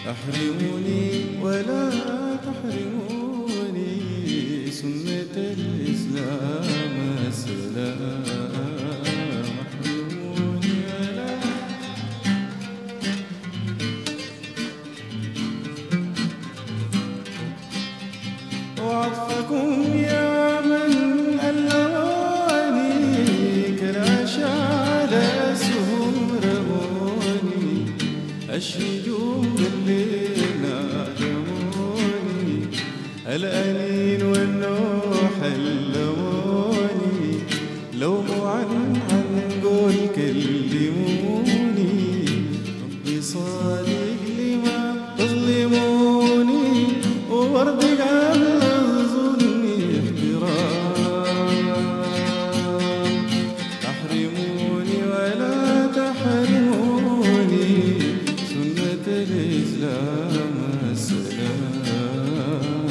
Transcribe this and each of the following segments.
أحرموني ولا تحرموني سنة الإسلام السلام. أحرموني ولا وعطفكم يا من ألواني كالعشاء على سهور رموني الشجون الليل نادموني الأنين والنوح اللموني لو عن قول كلموني ربي صادق لما تظلموني وورد قبل الظلم احترام. تحرموني ولا تحرموني سنة الإسلام السلام.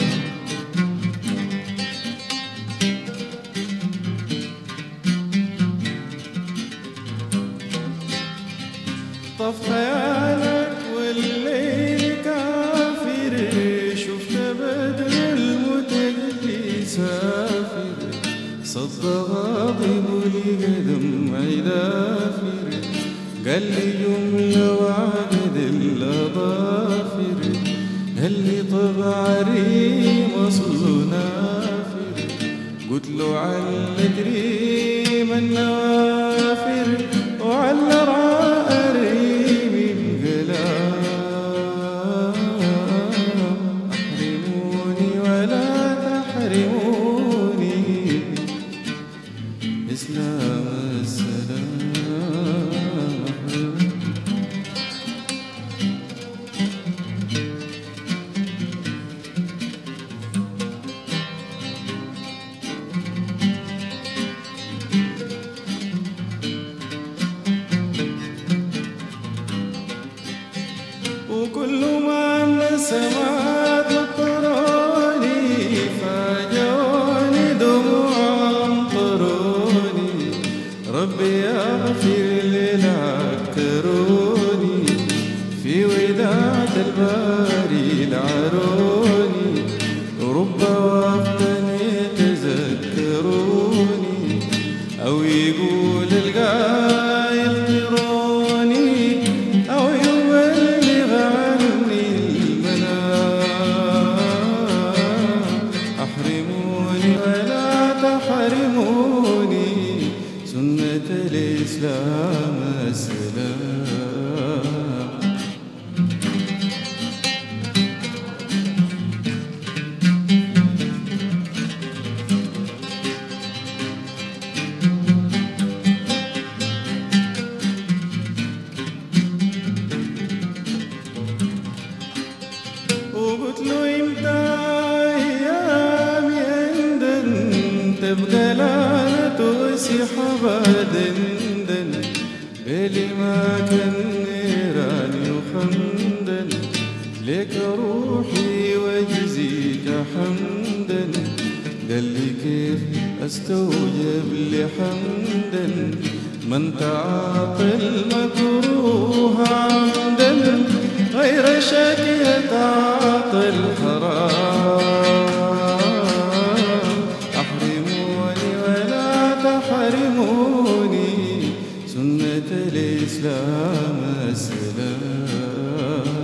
طف خيالك والليل كافر شفت بدر المتجلي سافر صد غاضب لقدم عدافر قال لي جملة وعقد الأظافر قال لي طبع ريم أصل نافر قلت له على كريم النوافر وعلى راء ريم القلام. أحرموني ولا تحرموني إسلام السلام. وكل ما السماء تطروني فاجوني دموع امطروني ربي يغفر للعكروني في وداع الباري العروني رب وقت يتذكروني أو يقول القايل طروني أو يبلغ عني المنام. أحرموني ولا تحرموني سنة الإسلام السلام. وقلت له امتى ايامي عندن تبقى لعنة وسحابة دندن بلي ما كان نيران يخندن لك روحي واجزيك حمدا. قال لي كيف استوجب لحمدا من تعاطى المكروه عمدا غير شكي تعاطى الحرام. أحرموني ولا تحرموني سنة الإسلام السلام.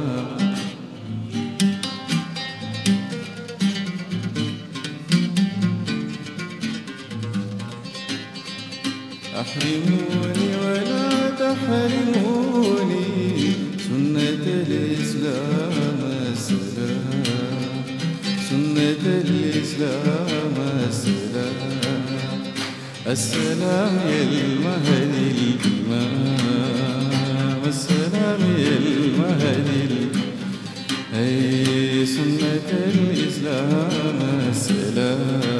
أحرموني ولا تحرموني سنة الإسلام السلام. سنة الإسلام السلام. السلام يا المهدي الإمام السلام يا المهدي أي سنة الإسلام السلام.